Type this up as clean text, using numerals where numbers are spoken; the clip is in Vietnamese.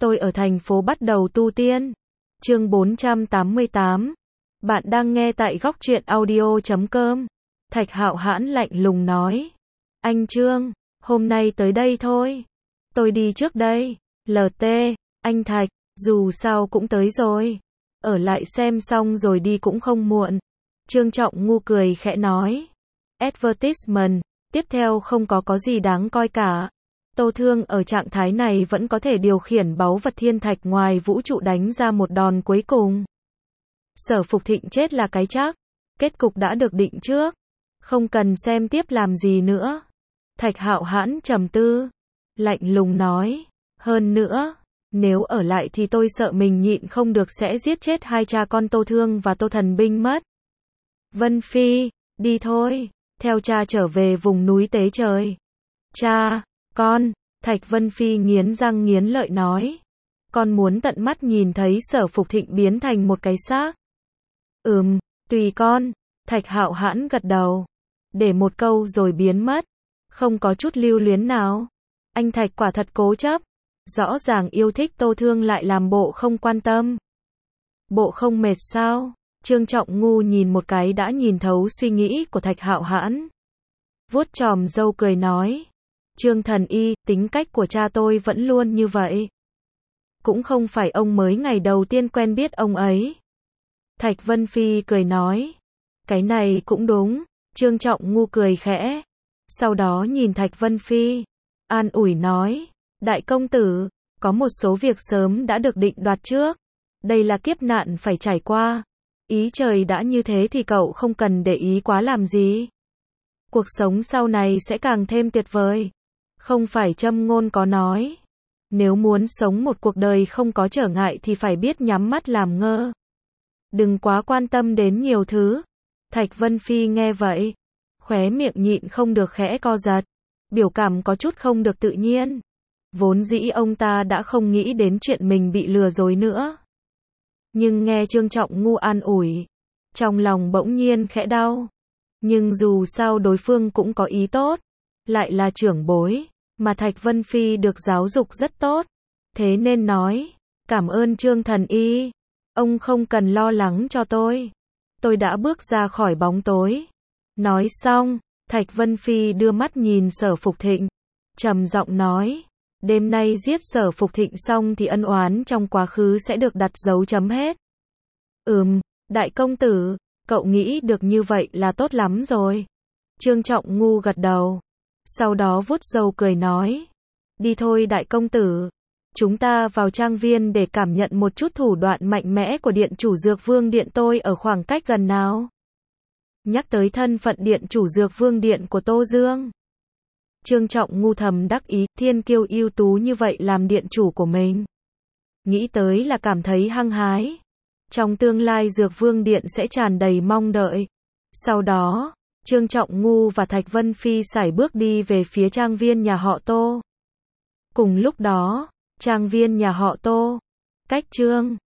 Tôi ở thành phố bắt đầu tu tiên. Chương 488. Bạn đang nghe tại góc truyện audio.com. Thạch Hạo Hãn lạnh lùng nói. Anh Trương, hôm nay tới đây thôi. Tôi đi trước đây. LT, anh Thạch, dù sao cũng tới rồi. Ở lại xem xong rồi đi cũng không muộn. Trương Trọng Ngu cười khẽ nói. Advertisement, tiếp theo không có gì đáng coi cả. Tô Thương ở trạng thái này vẫn có thể điều khiển báu vật thiên thạch ngoài vũ trụ đánh ra một đòn cuối cùng. Sở Phục Thịnh chết là cái chắc. Kết cục đã được định trước. Không cần xem tiếp làm gì nữa. Thạch Hạo Hãn trầm tư. Lạnh lùng nói. Hơn nữa, nếu ở lại thì tôi sợ mình nhịn không được sẽ giết chết hai cha con Tô Thương và Tô Thần Binh mất. Vân Phi, đi thôi. Theo cha trở về vùng núi Tế Trời. Cha, con, Thạch Vân Phi nghiến răng nghiến lợi nói. Con muốn tận mắt nhìn thấy Sở Phục Thịnh biến thành một cái xác. Tùy con. Thạch Hạo Hãn gật đầu. Để một câu rồi biến mất. Không có chút lưu luyến nào. Anh Thạch quả thật cố chấp. Rõ ràng yêu thích Tô Thương lại làm bộ không quan tâm. Bộ không mệt sao? Trương Trọng Ngu nhìn một cái đã nhìn thấu suy nghĩ của Thạch Hạo Hãn. Vuốt chòm râu cười nói. Trương Thần Y, tính cách của cha tôi vẫn luôn như vậy. Cũng không phải ông mới ngày đầu tiên quen biết ông ấy. Thạch Vân Phi cười nói. Cái này cũng đúng. Trương Trọng Ngu cười khẽ. Sau đó nhìn Thạch Vân Phi. An ủi nói. Đại công tử, có một số việc sớm đã được định đoạt trước. Đây là kiếp nạn phải trải qua. Ý trời đã như thế thì cậu không cần để ý quá làm gì. Cuộc sống sau này sẽ càng thêm tuyệt vời. Không phải châm ngôn có nói. Nếu muốn sống một cuộc đời không có trở ngại thì phải biết nhắm mắt làm ngơ. Đừng quá quan tâm đến nhiều thứ. Thạch Vân Phi nghe vậy. Khóe miệng nhịn không được khẽ co giật. Biểu cảm có chút không được tự nhiên. Vốn dĩ ông ta đã không nghĩ đến chuyện mình bị lừa dối nữa. Nhưng nghe Trương Trọng Ngu an ủi. Trong lòng bỗng nhiên khẽ đau. Nhưng dù sao đối phương cũng có ý tốt. Lại là trưởng bối. Mà Thạch Vân Phi được giáo dục rất tốt. Thế nên nói. Cảm ơn Trương Thần Y. Ông không cần lo lắng cho tôi. Tôi đã bước ra khỏi bóng tối. Nói xong. Thạch Vân Phi đưa mắt nhìn Sở Phục Thịnh. Trầm giọng nói. Đêm nay giết Sở Phục Thịnh xong thì ân oán trong quá khứ sẽ được đặt dấu chấm hết. Đại công tử, cậu nghĩ được như vậy là tốt lắm rồi. Trương Trọng Ngu gật đầu. Sau đó vuốt râu cười nói. Đi thôi đại công tử. Chúng ta vào trang viên để cảm nhận một chút thủ đoạn mạnh mẽ của điện chủ Dược Vương Điện tôi ở khoảng cách gần nào. Nhắc tới thân phận điện chủ Dược Vương Điện của Tô Dương. Trương Trọng Ngu thầm đắc ý, thiên kiêu ưu tú như vậy làm điện chủ của mình. Nghĩ tới là cảm thấy hăng hái. Trong tương lai Dược Vương Điện sẽ tràn đầy mong đợi. Sau đó, Trương Trọng Ngu và Thạch Vân Phi sải bước đi về phía trang viên nhà họ Tô. Cùng lúc đó, trang viên nhà họ Tô, cách Trương